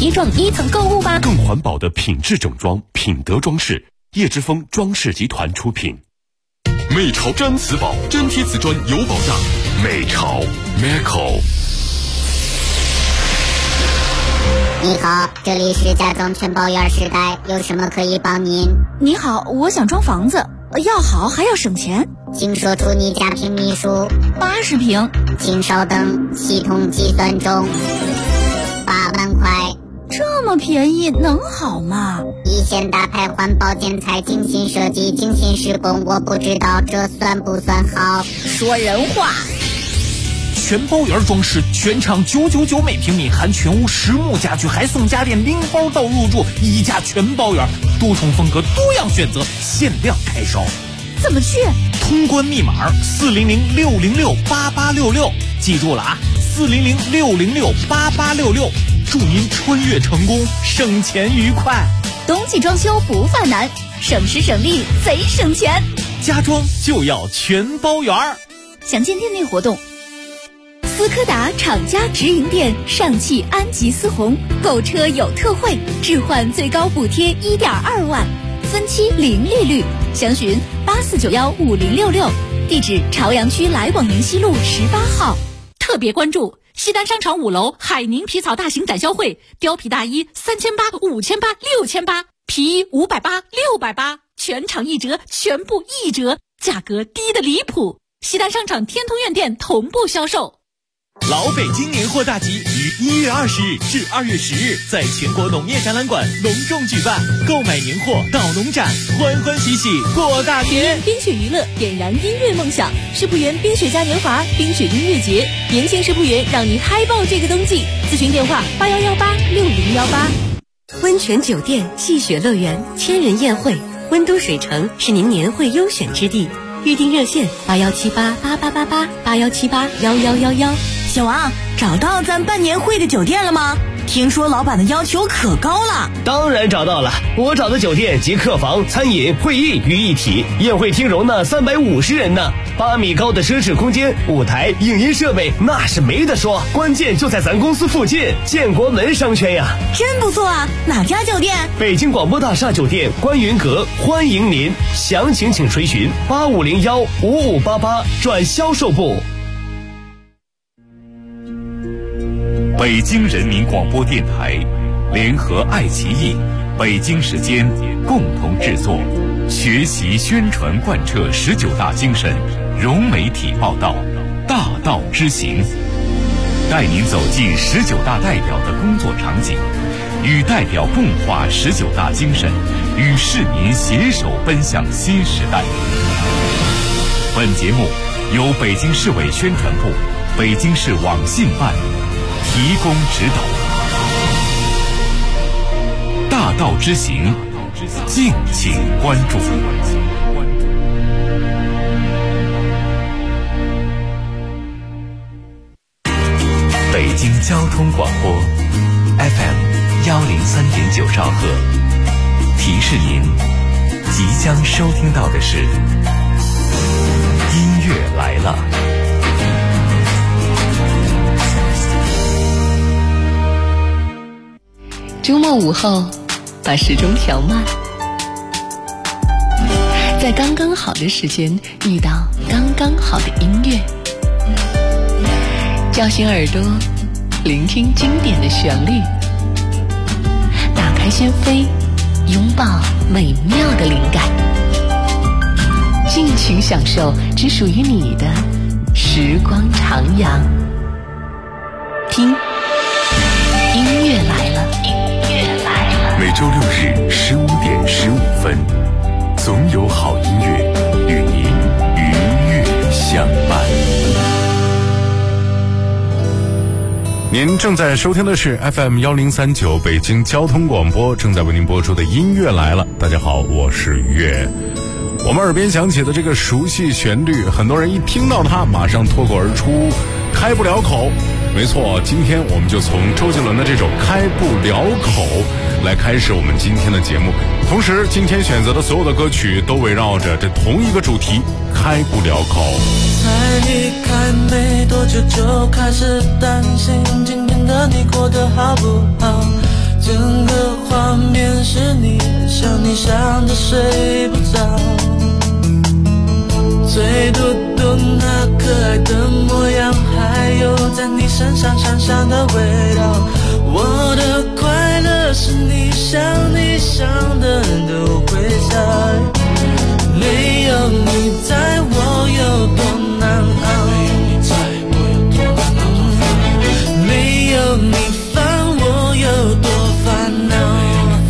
一幢一层购物吧。 更环保的品质整装，品德装饰，叶之峰装饰集团出品。美潮毡瓷宝，真贴瓷砖有保障。美潮 Meco。 你好，这里是家装全包圆时代，有什么可以帮您？ 你好，我想装房子，要好还要省钱， 请说出你家平米数。 80平。 请稍等，系统计算中。8万块。 这么便宜能好吗？ 一线大牌环保建材，精心设计，精心施工，我不知道这算不算好。 说人话。 全包圆装饰，全场999每平米，含全屋实木家具，还送家电零包到入住，一家全包圆，多重风格，多样选择，限量开烧。 怎么去？ 通关密码400-606-8866，记住了啊，400-606-8866，祝您穿越成功，省钱愉快。 冬季装修不犯难，省时省力贼省钱， 家装就要全包圆。 详见店内活动。斯柯达厂家直营店上汽安吉思红，购车有特惠，置换最高补贴1.2万，分期零利率，详询84915066，地址朝阳区来往宁西路18号。特别关注西单商场5楼海宁皮草大型展销会，貂皮大衣3800、5800、6800，皮衣580、680，全场1折，全部1折，价格低得离谱。西单商场天通苑店同步销售。 老北京年货大集于1月20日至2月10日在全国农业展览馆隆重举办，购买年货到农展，欢欢喜喜过大年。 冰雪娱乐点燃音乐梦想，世博园冰雪嘉年华、冰雪音乐节，年轻世博园让你嗨爆这个冬季。咨询电话81186018。 温泉酒店、戏雪乐园、千人宴会，温都水城是您年会优选之地。预订热线8178888881781111。 小王，找到咱办年会的酒店了吗？听说老板的要求可高了。 当然找到了，我找的酒店集客房、餐饮、会议于一体，宴会厅容纳350人呢，8米高的奢侈空间，舞台、影音设备那是没得说，关键就在咱公司附近，建国门商圈呀。 真不错啊，哪家酒店？ 北京广播大厦酒店观云阁，欢迎您，详情请垂询85015588转销售部。 北京人民广播电台联合爱奇艺、北京时间共同制作，学习宣传贯彻19大精神，融媒体报道，大道之行，带您走进19大代表的工作场景，与代表共话19大精神，与市民携手奔向新时代。本节目由北京市委宣传部、北京市网信办提供指导。大道之行，敬请关注。北京交通广播 FM103.9兆赫，提示您即将收听到的是音乐来了。 周末午后，把时钟调慢，在刚刚好的时间遇到刚刚好的音乐，叫醒耳朵，聆听经典的旋律，打开心扉，拥抱美妙的灵感，尽情享受只属于你的时光徜徉。听，音乐来了。 每周6日15点15分，总有好音乐与您愉悦相伴。您正在收听的是 FM1039 北京交通广播，正在为您播出的音乐来了。大家好，我是月。我们耳边响起的这个熟悉旋律，很多人一听到它马上脱口而出，开不了口。没错，今天我们就从周杰伦的这首《开不了口》来开始我们今天的节目。同时今天选择的所有的歌曲都围绕着这同一个主题，开不了口。 才离开没多久就开始担心今天的你过得好不好， 整个画面是你，想你想着睡不着，最多都那可爱的模样，还有在你身上香香的味道。我的快乐是你想的都会在，没有你在我有多难熬，没有你烦我有多烦恼。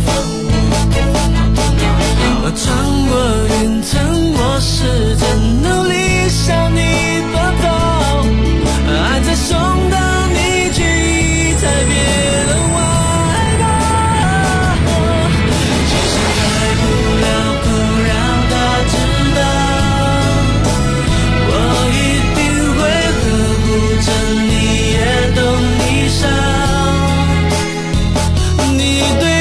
穿过云层，我试着努力向你奔跑，爱在送到你去才别人外道，就是开不了口让他知道，我一定会呵护着你，也懂你伤，你对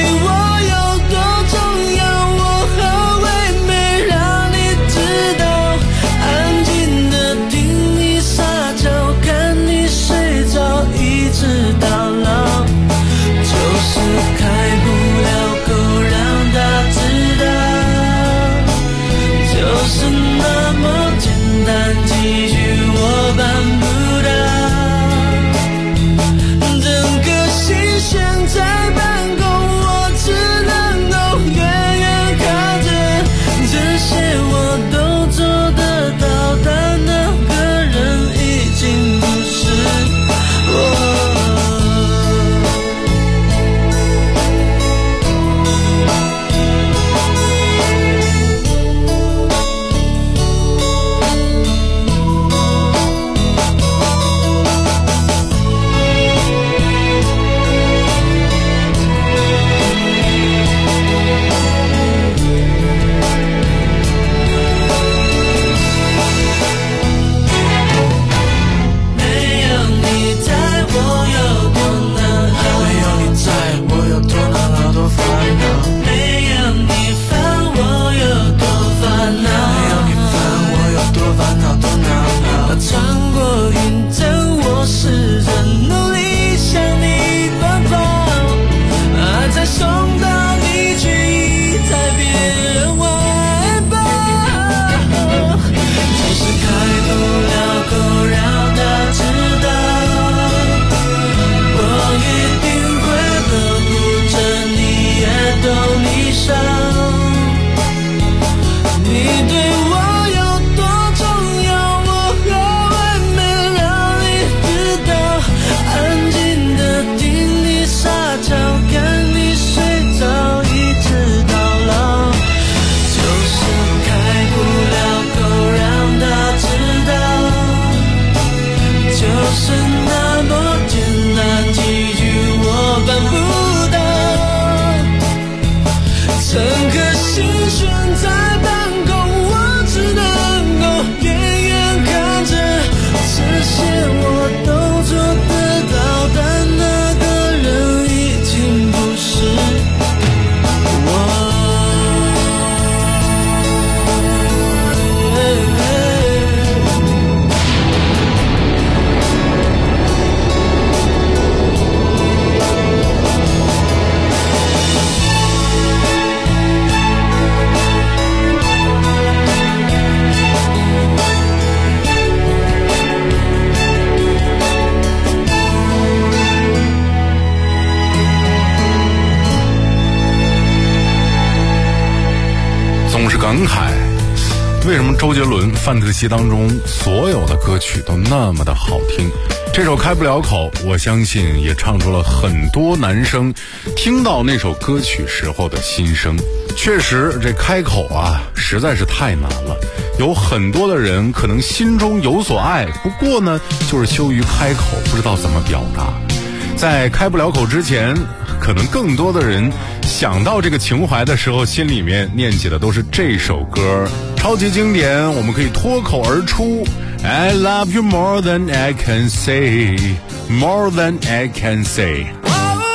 感慨，为什么周杰伦范特西当中所有的歌曲都那么的好听？这首开不了口，我相信也唱出了很多男生听到那首歌曲时候的心声。确实，这开口啊，实在是太难了。有很多的人可能心中有所爱，不过呢，就是羞于开口，不知道怎么表达。在开不了口之前，可能更多的人想到这个情怀的时候，心里面念起的都是这首歌，超级经典，我们可以脱口而出 I love you more than I can say, more than I can say. Oh,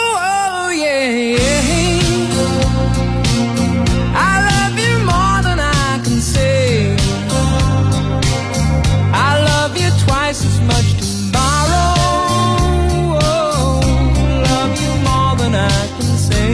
oh, yeah, yeah. I love you more than I can say. I love you twice as much tomorrow. Oh, love you more than I can say.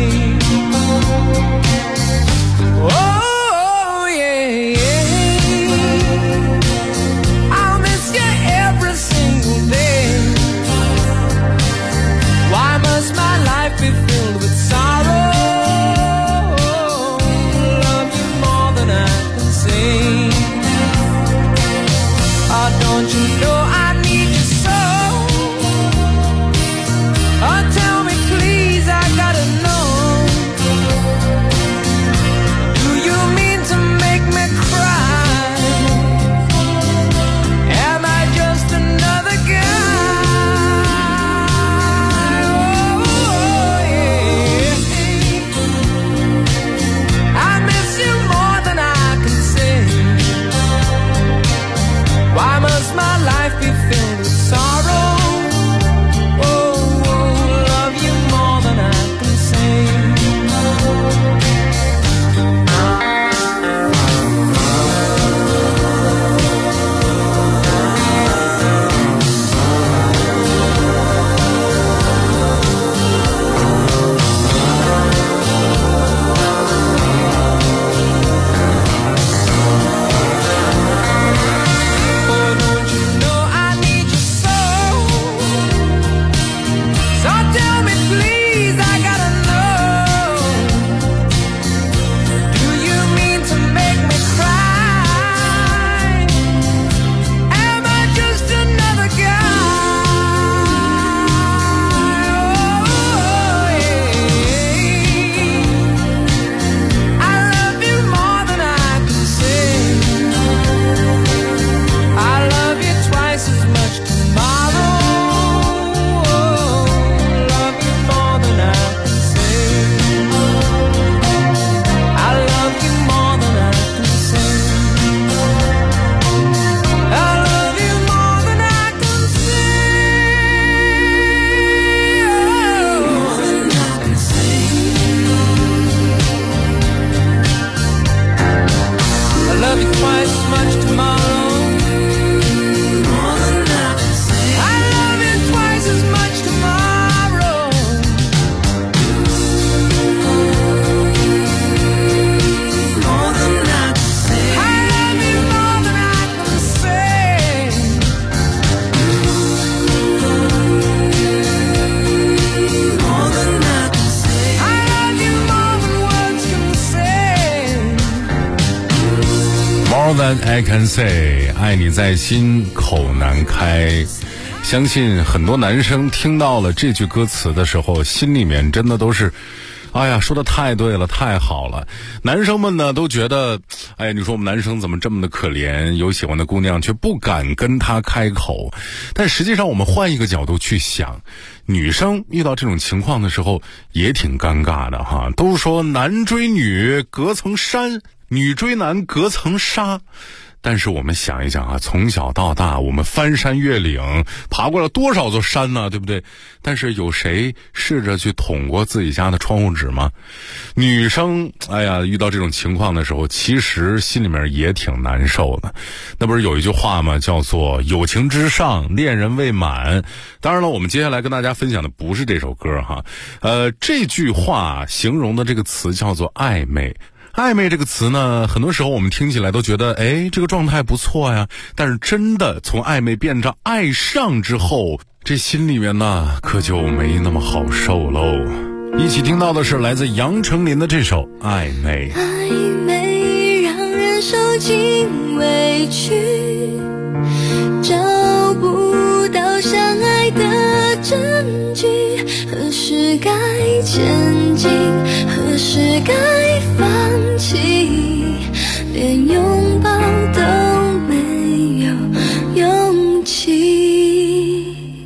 More than I can say， 爱你在心口难开。相信很多男生听到了这句歌词的时候，心里面真的都是哎呀，说的太对了，太好了。男生们呢都觉得，哎呀，你说我们男生怎么这么的可怜，有喜欢的姑娘却不敢跟他开口。但实际上我们换一个角度去想，女生遇到这种情况的时候也挺尴尬的哈。都说男追女隔层山，女追男隔层纱。但是我们想一想啊，从小到大我们翻山越岭，爬过了多少座山呢，对不对？但是有谁试着去捅过自己家的窗户纸吗？女生哎呀，遇到这种情况的时候，其实心里面也挺难受的。那不是有一句话吗，叫做友情之上恋人未满。当然了，我们接下来跟大家分享的不是这首歌哈，这句话形容的这个词叫做暧昧。暧昧这个词呢，很多时候我们听起来都觉得哎，这个状态不错呀，但是真的从暧昧变成爱上之后，这心里面呢可就没那么好受喽。一起听到的是来自杨丞琳的这首暧昧。 暧昧让人受尽委屈，找不到相爱的证据，何时该前进，何时该放弃，连拥抱都没有勇气。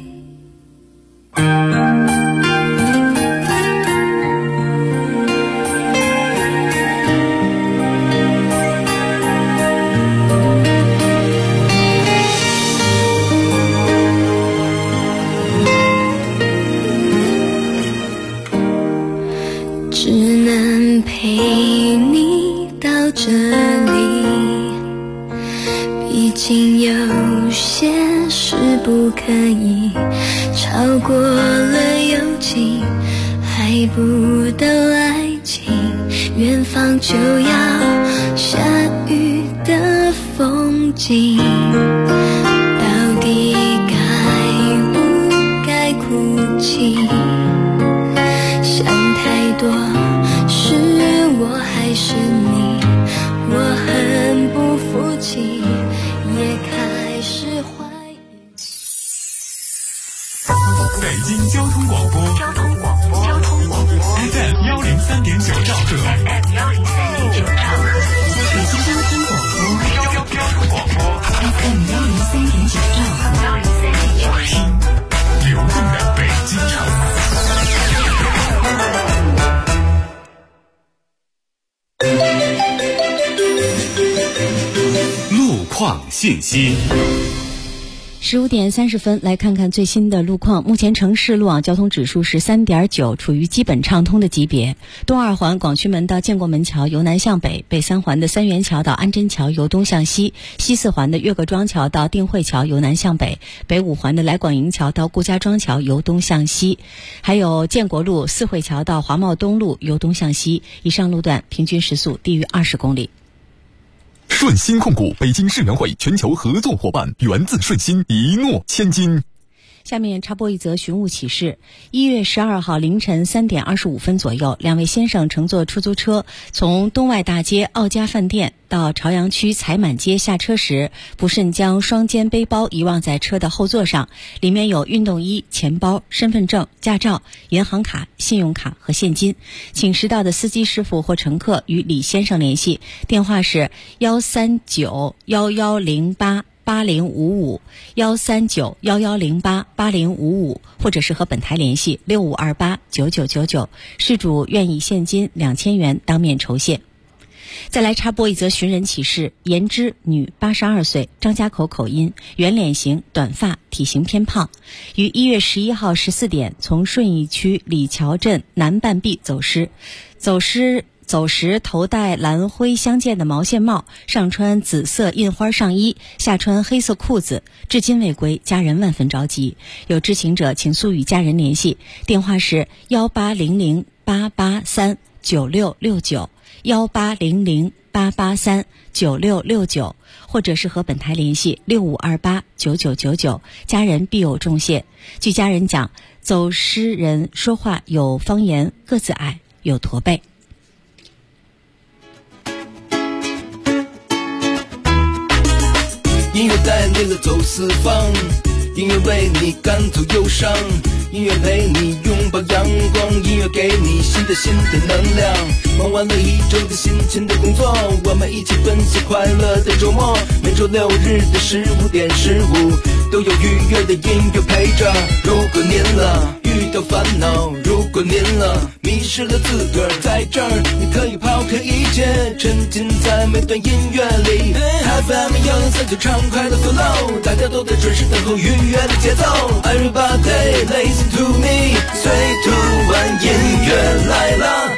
只能陪你到这里，毕竟有些事不可以超过了友情，还不到爱情，远方就要下雨的风景，到底该不该哭泣？想太多，是我还是你？我很不服气，也开始怀疑。 北京交通广播FM 103.9兆赫，北京交通广播FM 103.9兆赫，听流动的北京城。路况信息。 15点30分，来看看最新的路况。目前城市路网交通指数是3.9，处于基本畅通的级别。东二环广渠门到建国门桥由南向北，北三环的三元桥到安贞桥由东向西，西四环的岳各庄桥到定慧桥由南向北，北五环的来广营桥到顾家庄桥由东向西，还有建国路四惠桥到华贸东路由东向西。以上路段平均时速低于20公里。 顺鑫控股北京世园会全球合作伙伴，源自顺鑫，一诺千金。 下面插播一则寻物启事。1月12号凌晨3点25分左右，两位先生乘坐出租车从东外大街奥家饭店到朝阳区财满街下车时，不慎将双肩背包遗忘在车的后座上，里面有运动衣、钱包、身份证、驾照、银行卡、信用卡和现金。请识到的司机师傅或乘客与李先生联系，电话是13911088055 13911088055，或者是和本台联系65289999，事主愿以现金2000元当面酬谢。再来插播一则寻人启事。颜之，女，82岁，张家口口音，圆脸型，短发，体型偏胖，于1月11号14点从顺义区李桥镇南半壁走失，走时头戴蓝灰相间的毛线帽，上穿紫色印花上衣，下穿黑色裤子，至今未归，家人万分着急。有知情者请速与家人联系，电话是18008839669 18008839669，或者是和本台联系65289999，家人必有重谢。据家人讲，走失人说话有方言，个子矮，有驼背。 音乐带领了走四方，音乐为你赶走忧伤，音乐陪你拥抱阳光，音乐给你新的能量。忙完了一周的辛勤的工作，我们一起分享快乐的周末。每周六日的15点15都有愉悦的音乐陪着。如果您遇到烦恼，如果您迷失了自个儿，在这儿你可以抛开一切，沉浸在每段音乐里。FM 103就畅快的 flow， 大家都在准时等候愉悦的节奏。Everybody listen to me， 最突然音乐来了。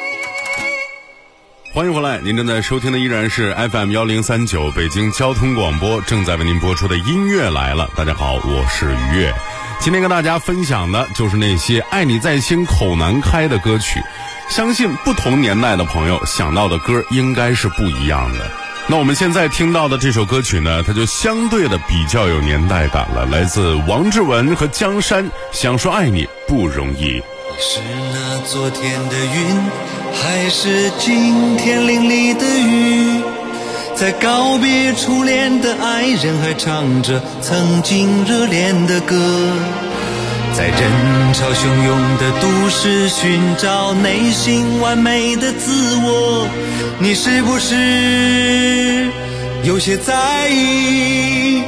欢迎回来，您正在收听的依然是 FM 1039北京交通广播正在为您播出的音乐来了。大家好，我是于越。今天跟大家分享的就是那些爱你在心口难开的歌曲，相信不同年代的朋友想到的歌应该是不一样的。那我们现在听到的这首歌曲呢，它就相对的比较有年代感了，来自王志文和江山，想说爱你不容易。 是那昨天的云，还是今天淋漓的雨？在告别初恋的爱人，还唱着曾经热恋的歌。在人潮汹涌的都市寻找内心完美的自我，你是不是有些在意？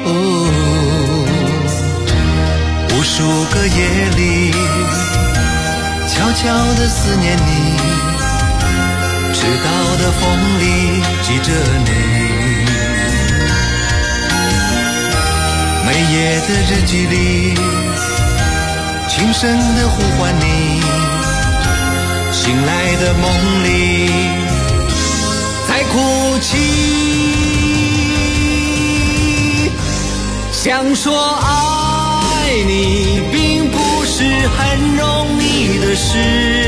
无数个夜里悄悄地思念你，迟到的风里记着你，每夜的日记里轻声地呼唤你，醒来的梦里在哭泣，想说爱你并不是很容易的事，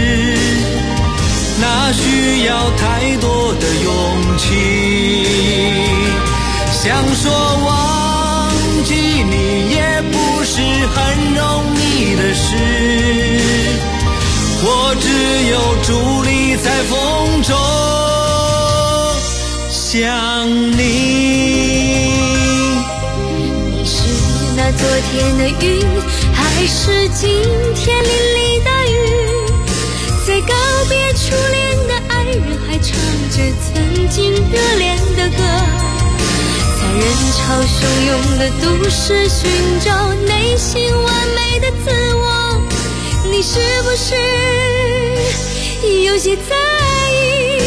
那需要太多的勇气，想说忘记你也不是很容易的事，我只有伫立在风中想你。 你是那昨天的云，还是今天淋漓的雨？在告别初恋的爱人，还唱着曾经热恋的歌，在人潮汹涌的都市寻找内心完美的自我，你是不是有些在意？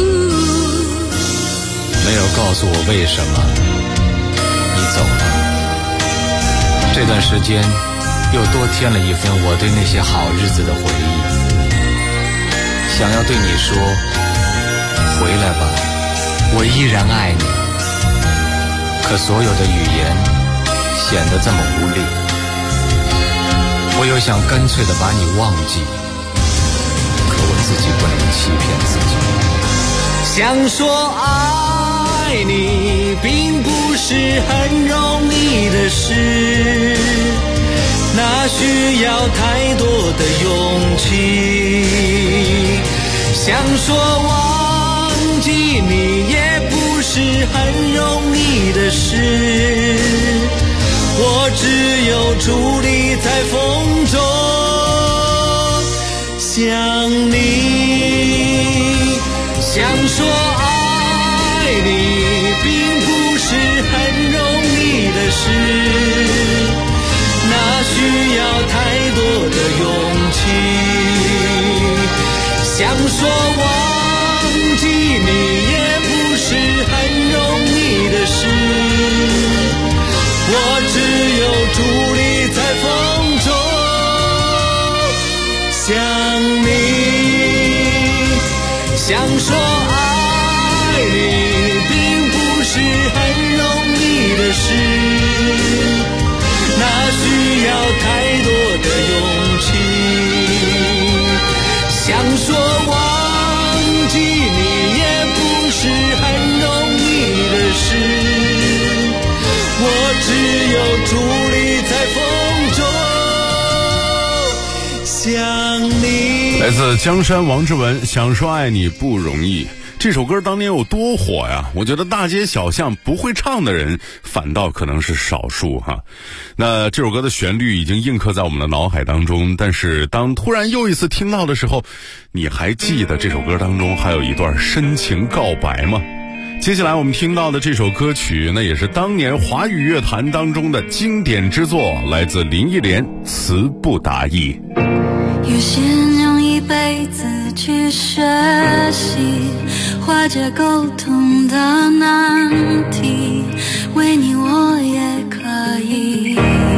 没有告诉我为什么你走了，这段时间又多添了一份我对那些好日子的回忆，想要对你说回来吧，我依然爱你，可所有的语言显得这么无力，我又想干脆地把你忘记，可我自己不能欺骗自己。 想说爱你并不是很容易的事，那需要太多的勇气，想说忘记你也不是很容易的事，我只有伫立在风中想你，想说爱你并不是很容易的事，那需要太多的勇气，想说忘记你也不是很容易的事，我只有伫立在风中想你，想说爱你并不是很容易的事，那需要太多的勇气，想说忘记你也不是很容易的事，我只有伫立在风中想你。 来自江山王志文，想说爱你不容易。 这首歌当年有多火呀？我觉得大街小巷不会唱的人反倒可能是少数哈。那这首歌的旋律已经印刻在我们的脑海当中，但是当突然又一次听到的时候，你还记得这首歌当中还有一段深情告白吗？接下来我们听到的这首歌曲，那也是当年华语乐坛当中的经典之作，来自林忆莲《词不达意》。 有些人用一辈子去学习化解沟通的难题，为你我也可以。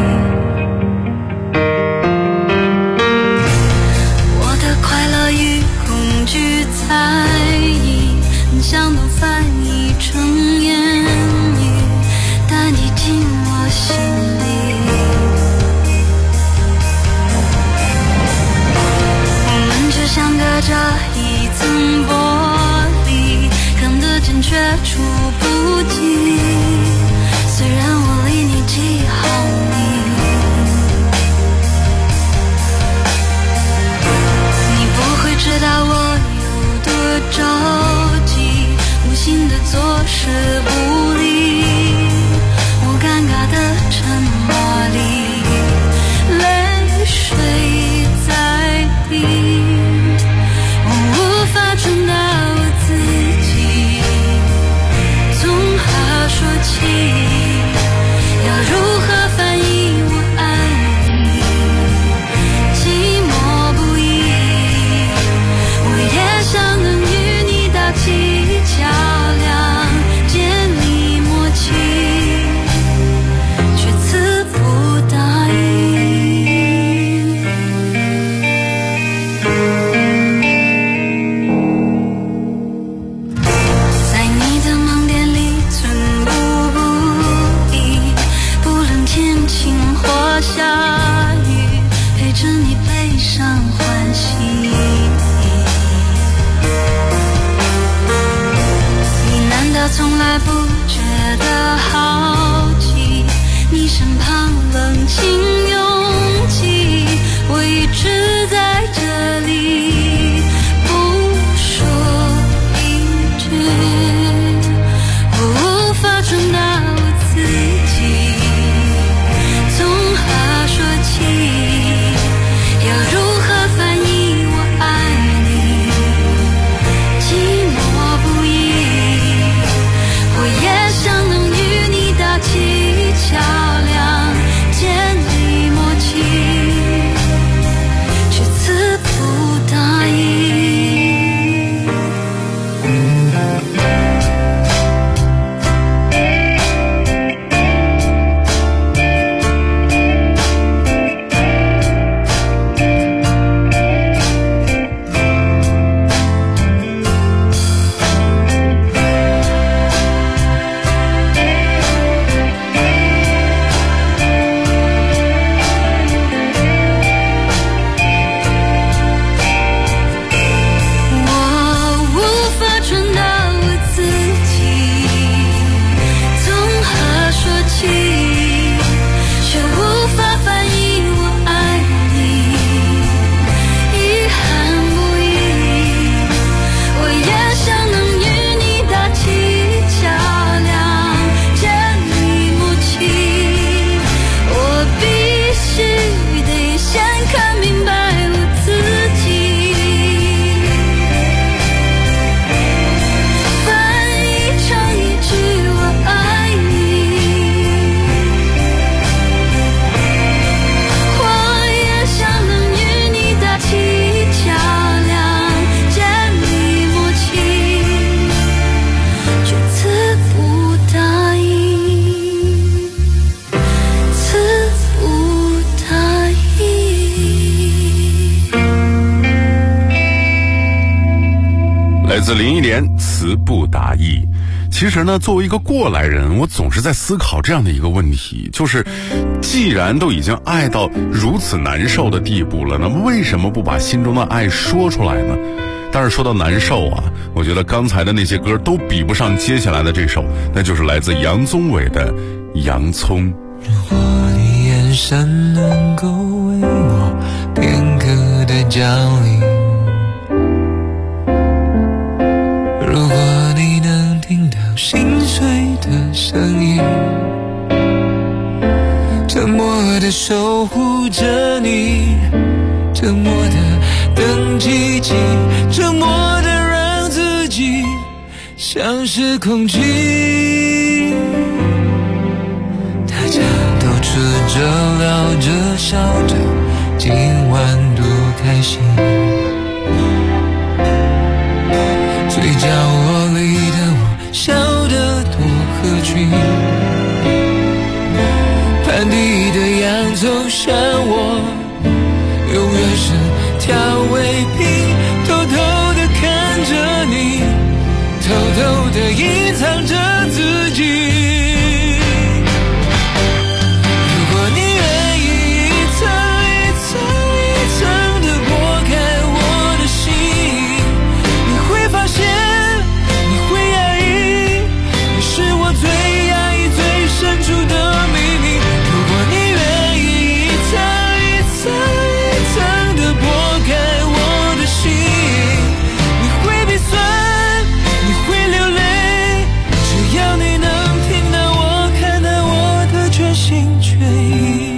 我的快乐与恐惧猜疑，很想都翻译成言语，但你进我心里。像隔着一层玻璃，看得见却触不及。虽然我离你几毫米，你不会知道我有多着急，无心的坐视不理。我尴尬的沉默里，泪水在滴。传到我自己，从何说起？要如何翻译我爱你？寂寞不已，我也想能与你打起桥梁，建立默契，却词不达意。下雨陪着你悲伤欢喜，你难道从来不觉得好奇？你身旁冷清拥挤，我一直在这里不说一句，我无法传达我自己。要如何翻译我爱你？寂寞不已，我也想能与你搭起桥梁，建立默契，却词不达意。 林忆莲词不达意。其实呢，作为一个过来人，我总是在思考这样的一个问题，就是既然都已经爱到如此难受的地步了，那么为什么不把心中的爱说出来呢？但是说到难受啊，我觉得刚才的那些歌都比不上接下来的这首，那就是来自杨宗纬的《洋葱》。 如果你眼神能够为我片刻的降临，如果像是空气，大家都吃着聊着笑着，今晚多开心。最角落里的我笑得多合群，盘底的洋葱像我永远是调味品，偷偷地看着你，偷偷地隐藏着自己。如果你愿意一层一层一层地剥开我的心，你会发现你会压抑，你是我最压抑最深处的秘密。如果你愿意一层一层一层地剥开我的心，你会鼻酸，你会流泪，只要你能听到我，看到我的全心全意。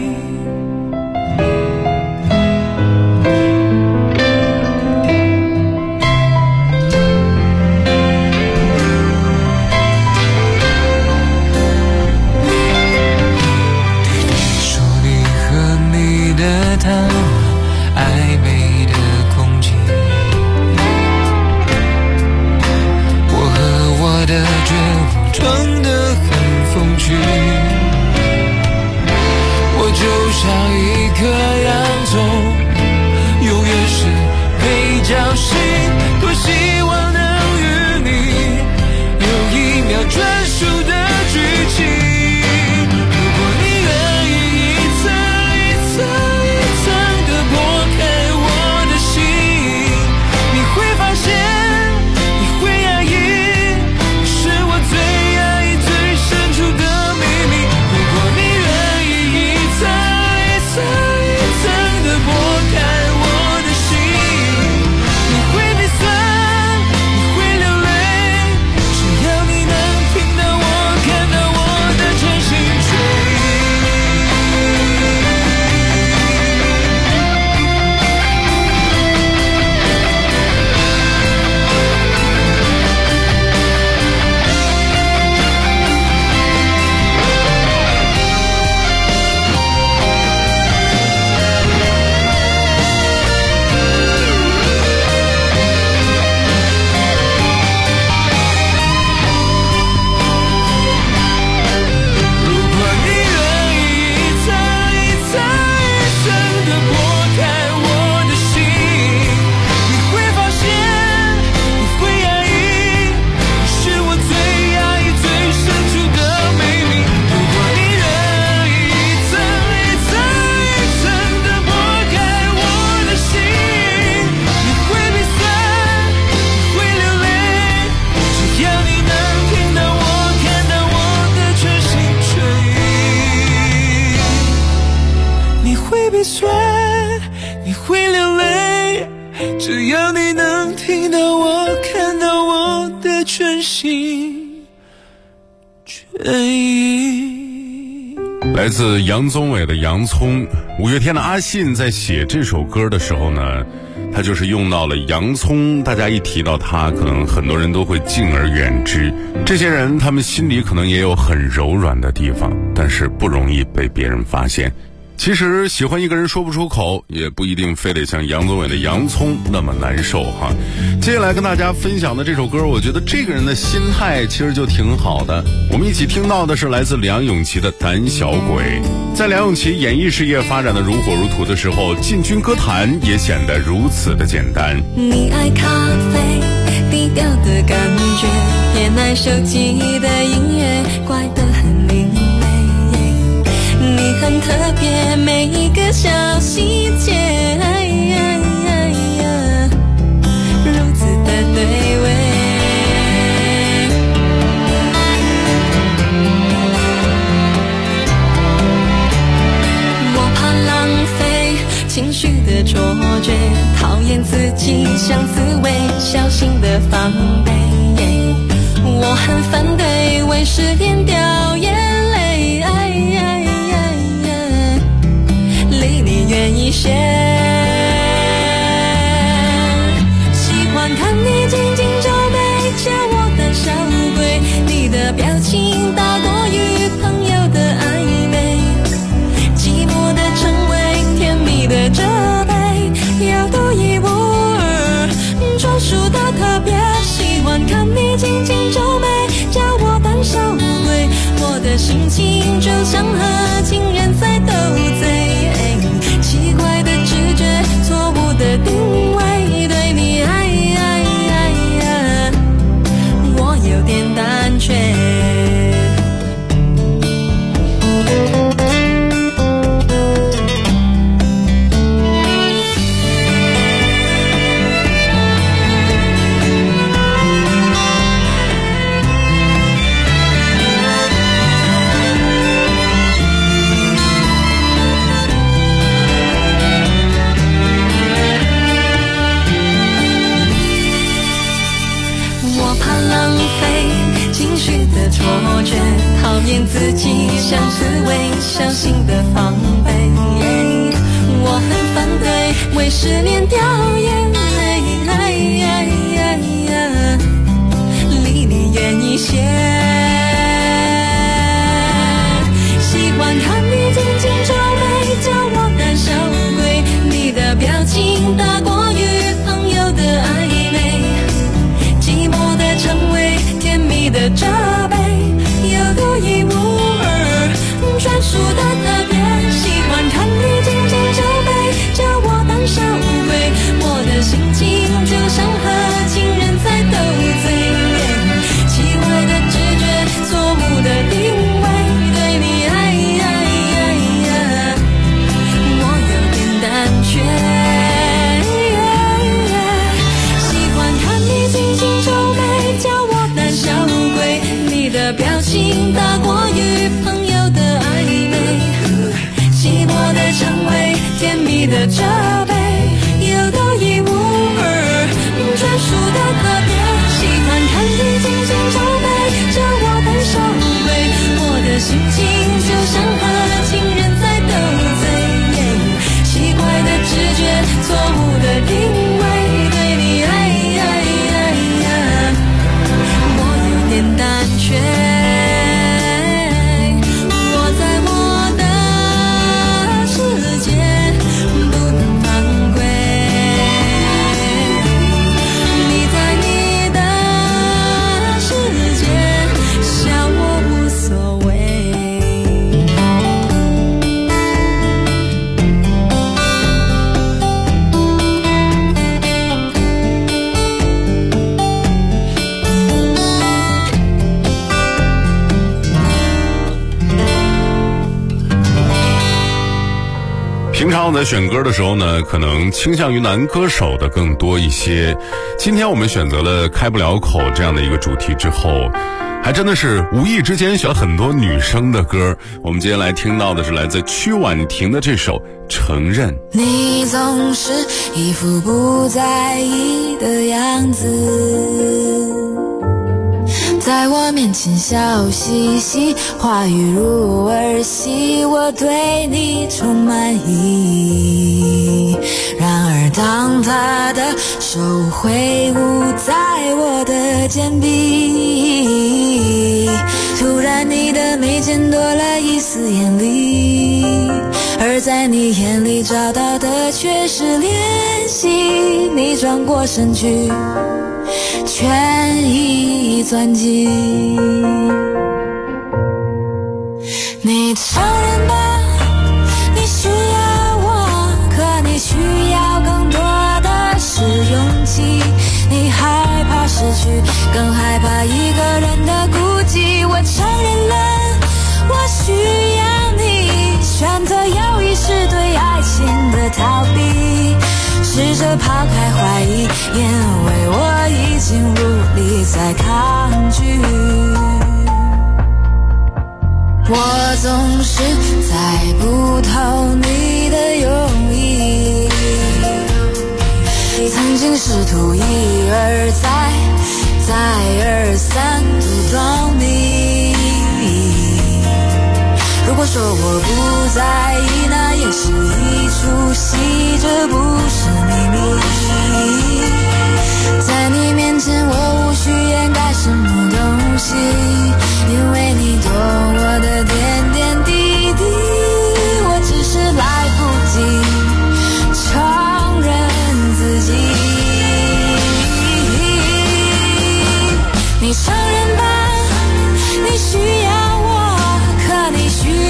说你和你的他，暧昧的空气，我和我的绝望装得很风趣，我就像一颗洋葱，永远是配角型，多希望能与你有一秒专属的剧情。如果你愿意一层一层一层地剥开我的心，你会发现你会压抑，你是我最压抑最深处的秘密。如果你愿意一层一层一层地剥开我的心，你会鼻酸，你会流泪，只要你能听到我，看到我的全心全意。如果你愿意一层一层一层地剥开我的心，你会发现你会压抑，你是我最压抑最深处的秘密。如果你愿意一层一层一层地剥开我的心，你会鼻酸，你会流泪，只要你能听到我，看到我的全心全意。你会鼻酸，你会流泪，只要你能听到我，看到我的全心全意。 来自杨宗纬的《洋葱》。五月天的阿信在写这首歌的时候呢，他就是用到了洋葱。大家一提到他，可能很多人都会敬而远之。这些人他们心里可能也有很柔软的地方，但是不容易被别人发现。其实喜欢一个人说不出口，也不一定非得像杨宗纬的《洋葱》那么难受哈。接下来跟大家分享的这首歌，我觉得这个人的心态其实就挺好的。我们一起听到的是来自梁咏琪的《胆小鬼》。在梁咏琪演艺事业发展的如火如荼的时候，进军歌坛也显得如此的简单。 你爱咖啡低调的感觉，也爱手机的音乐，怪得很另类。你很特别，每一个小细节，如此的对味。我怕浪费情绪的错觉，讨厌自己像刺猬，小心的防备。我很反对为失恋掉眼泪，离你远一些。喜欢看你紧紧皱眉，叫我胆小就像和情人在斗嘴，奇怪的直觉，错误的定位，对你我有点胆怯。错觉，讨厌自己像刺猬，小心的防备。我很反对为失恋掉眼泪，离你远一些。喜欢看你紧紧皱眉，叫我胆小鬼。你的表情大过于朋友的暧昧，寂寞的称谓，甜蜜的责备，有独一无二专属的特别。喜欢看你紧紧皱眉，叫我胆小鬼。我的心情就像和情人在斗嘴，奇怪的直觉，错误的定位，对你我有点胆怯。喜欢看你紧紧皱眉，叫我胆小鬼。你的表情大过于朋友的暧昧，寂寞的称谓，甜蜜的责备，有独一无二专属的特别。喜欢看你紧紧皱眉，叫我胆小鬼。我的心情就像和情人在斗嘴，奇怪的直觉，错误的定位，对你我有点胆怯。我在我的世界不能犯规，你在你的世界笑我无所谓。 平常我在选歌的时候呢，可能倾向于男歌手的更多一些。今天我们选择了开不了口这样的一个主题之后，还真的是无意之间选了很多女生的歌。我们接下来听到的是来自曲婉婷的这首《承认》。 你总是一副不在意的样子，在我面前笑嘻嘻，话语如儿戏，我对你充满疑。然而当他的手挥舞在我的肩臂，突然你的眉间多了一丝眼力，而在你眼里找到的却是怜惜。你转过身去，权益钻进。你承认吧，你需要我，可你需要更多的是勇气。你害怕失去，更害怕一个人的孤寂。我承认了，我需要你，选择有意识对爱情的逃避，试着抛开怀疑，因为我已经无力再抗拒。我总是猜不透你的用意，曾经试图一而再再而三读懂你。如果说我不在意，那也是一出戏，这不是秘密。在你面前我无需掩盖什么东西，因为你懂我的点点滴滴。我只是来不及承认自己。你承认吧，你需要我，可你需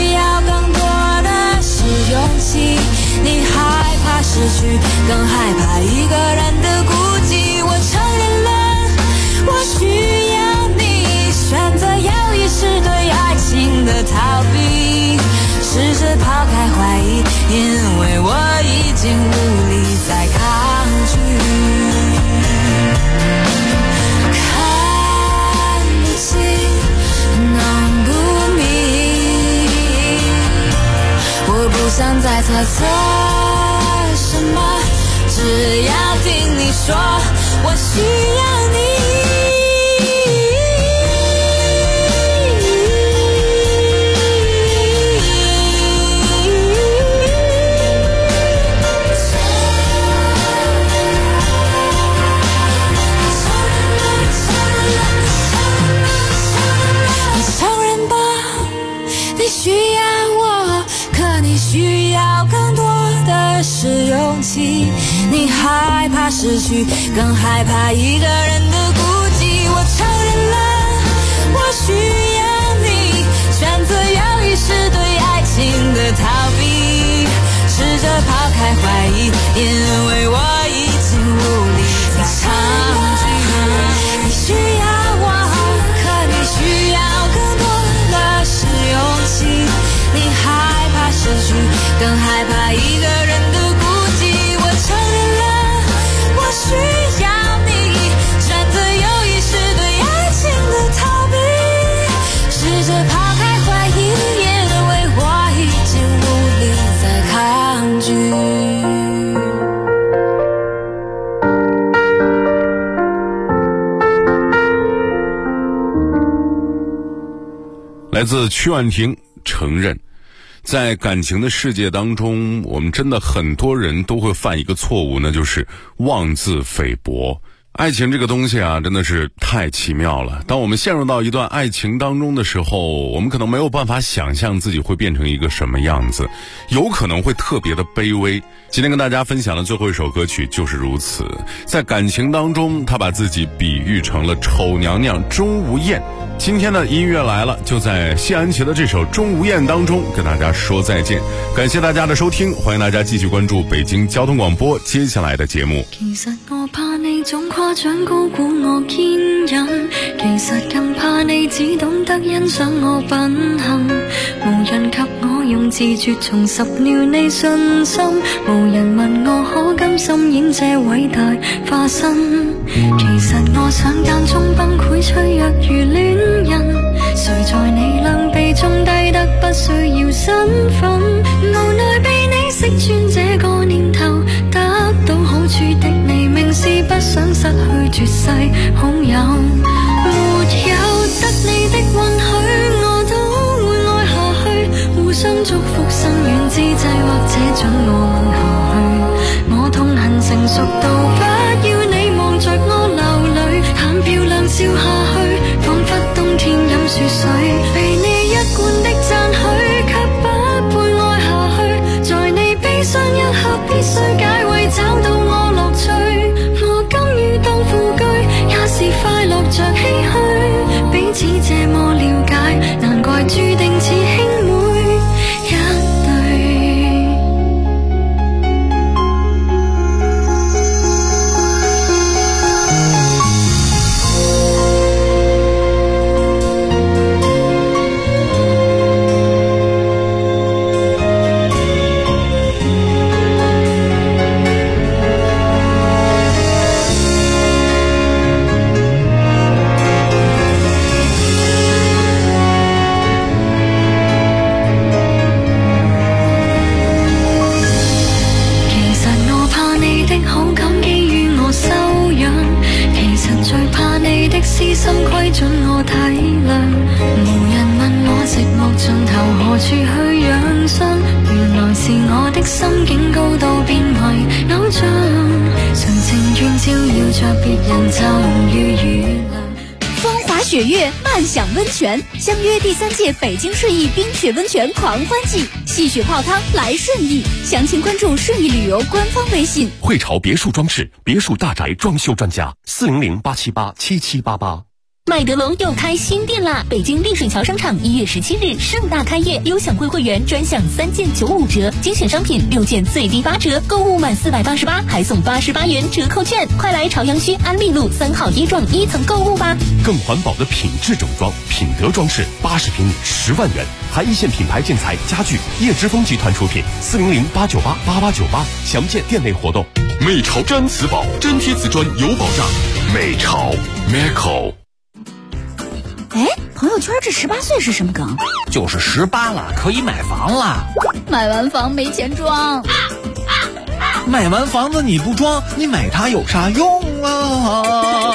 因为我已经无力再抗拒。看不清，弄不明，我不想再猜测什么，只要听你说，我需要你。是勇气，你害怕失去，更害怕一个人的孤寂。我承认了，我需要你，选择有意识对爱情的逃避，试着抛开怀疑，因为我已经无力再抗拒。你需要我，可你需要更多的是勇气，你害怕失去，更害怕一个人的需要你，选择有意识对爱情的逃避，试着抛开怀疑，因为我已经无力再抗拒。 来自曲婉婷，承认。在感情的世界当中，我们真的很多人都会犯一个错误，那就是妄自菲薄。爱情这个东西啊，真的是太奇妙了。当我们陷入到一段爱情当中的时候，我们可能没有办法想象自己会变成一个什么样子，有可能会特别的卑微。今天跟大家分享的最后一首歌曲就是如此。在感情当中，他把自己比喻成了丑娘娘钟无艳。今天的音乐来了，就在谢安琪的这首《钟无艳》当中跟大家说再见。感谢大家的收听，欢迎大家继续关注北京交通广播接下来的节目。 其實我怕你總誇獎高估我堅忍，其實更怕你只懂得欣賞我品行，無人及我用自絕重拾了你信心，無人問我可甘心演這偉大化身。其實我想間中崩潰脆弱如戀人，誰在你兩臂中低得不需要身份，無奈被你識穿這個念頭，得到好處的你明是不想失去絕世好友，沒有得你的允許我都會愛下去，互相祝福生遠之際，或者准我吻下去，我痛恨成熟到不要你望着我流淚，談漂亮笑下去，彷彿冬天飲雪水，被你一貫的讚許卻不配愛下去，在你悲傷一刻必須解圍找到我樂趣，我甘於當副居，也是快樂着唏噓，彼此這麼了解，難怪注定似兄妹一對。私心規準我體諒，無人問我寂寞盡頭何處去養傷，原來是我的心境高到變為偶像，誰情願照耀着別人就如雨涼。 風華雪月，漫享溫泉，相約第3屆北京順義冰雪溫泉狂歡季，戲雪泡湯來順義，詳情關注順義旅遊官方微信。 匯潮別墅裝飾，別墅大宅裝修專家，400-878-7788。 麦德龙又开新店啦！北京丽水桥商场1月17日盛大开业，优享会员专享3件95折，精选商品6件最低8折，购物满488还送88元折扣券，快来朝阳区安利路3号一幢1层购物吧！ 更环保的品质整装，品德装饰，80平米10万元，还一线品牌建材家具，叶之峰集团出品，400-898-8898，详见店内活动。 美潮毡瓷宝，粘贴瓷砖有保障。美潮 Meco。 哎，朋友圈这18岁是什么梗？ 就是18了，可以买房了。 买完房没钱装。 买完房子你不装，你买它有啥用啊？